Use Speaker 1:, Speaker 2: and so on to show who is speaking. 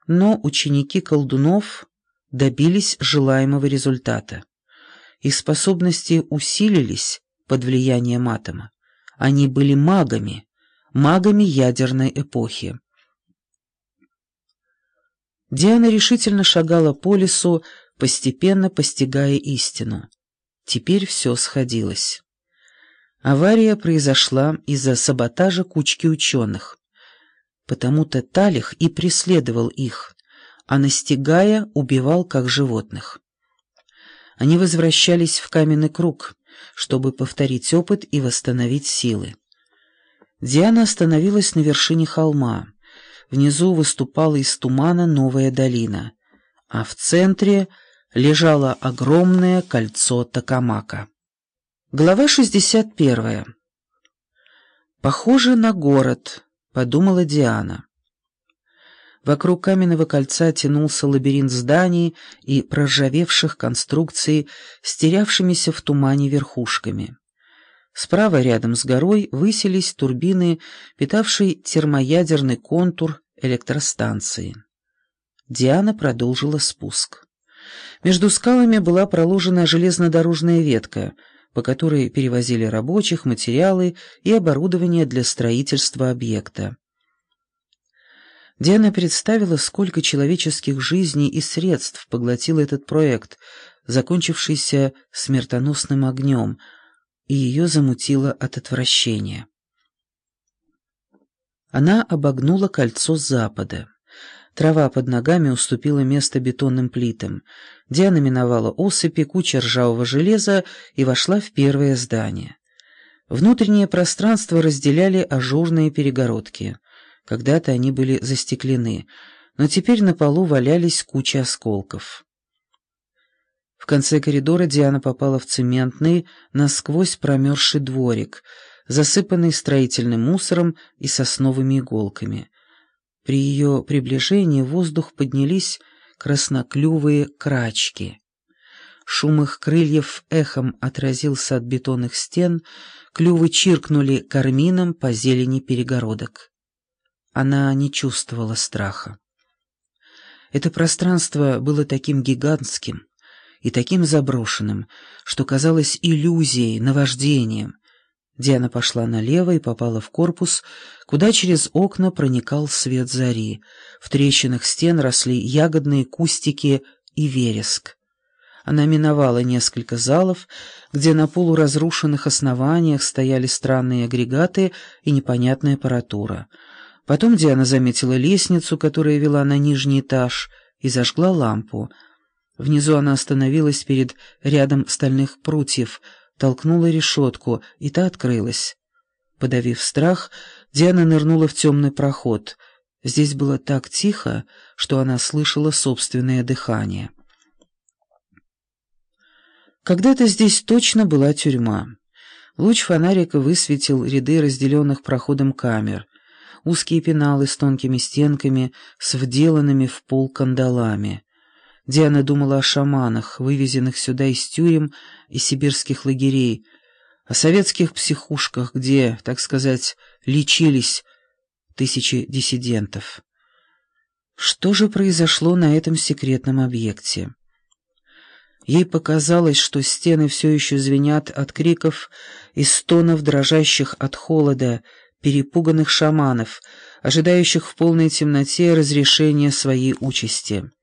Speaker 1: Но ученики колдунов добились желаемого результата. Их способности усилились под влиянием атома. Они были магами, магами ядерной эпохи. Диана решительно шагала по лесу, постепенно постигая истину. Теперь все сходилось. Авария произошла из-за саботажа кучки ученых. Потому-то Талих и преследовал их, а настигая, убивал как животных. Они возвращались в каменный круг, чтобы повторить опыт и восстановить силы. Диана остановилась на вершине холма. Внизу выступала из тумана новая долина, а в центре лежало огромное кольцо Токамака. Глава 61. «Похоже на город», — подумала Диана. Вокруг каменного кольца тянулся лабиринт зданий и проржавевших конструкций с терявшимися в тумане верхушками. Справа, рядом с горой, высились турбины, питавшие термоядерный контур электростанции. Диана продолжила спуск. Между скалами была проложена железнодорожная ветка, по которой перевозили рабочих, материалы и оборудование для строительства объекта. Диана представила, сколько человеческих жизней и средств поглотил этот проект, закончившийся смертоносным огнем, и ее замутило от отвращения. Она обогнула кольцо с запада. Трава под ногами уступила место бетонным плитам. Диана миновала осыпи, кучи ржавого железа и вошла в первое здание. Внутреннее пространство разделяли ажурные перегородки. Когда-то они были застеклены, но теперь на полу валялись кучи осколков. В конце коридора Диана попала в цементный, насквозь промерзший дворик, засыпанный строительным мусором и сосновыми иголками. При ее приближении в воздух поднялись красноклювые крачки. Шум их крыльев эхом отразился от бетонных стен, клювы чиркнули кармином по зелени перегородок. Она не чувствовала страха. Это пространство было таким гигантским и таким заброшенным, что казалось иллюзией, наваждением. Диана пошла налево и попала в корпус, куда через окна проникал свет зари. В трещинах стен росли ягодные кустики и вереск. Она миновала несколько залов, где на полуразрушенных основаниях стояли странные агрегаты и непонятная аппаратура. Потом Диана заметила лестницу, которая вела на нижний этаж, и зажгла лампу. Внизу она остановилась перед рядом стальных прутьев, толкнула решетку, и та открылась. Подавив страх, Диана нырнула в темный проход. Здесь было так тихо, что она слышала собственное дыхание. Когда-то здесь точно была тюрьма. Луч фонарика высветил ряды разделенных проходом камер, узкие пеналы с тонкими стенками, с вделанными в пол кандалами. Диана думала о шаманах, вывезенных сюда из тюрем и сибирских лагерей, о советских психушках, где, так сказать, лечились тысячи диссидентов. Что же произошло на этом секретном объекте? Ей показалось, что стены все еще звенят от криков и стонов дрожащих от холода, перепуганных шаманов, ожидающих в полной темноте разрешения своей участи.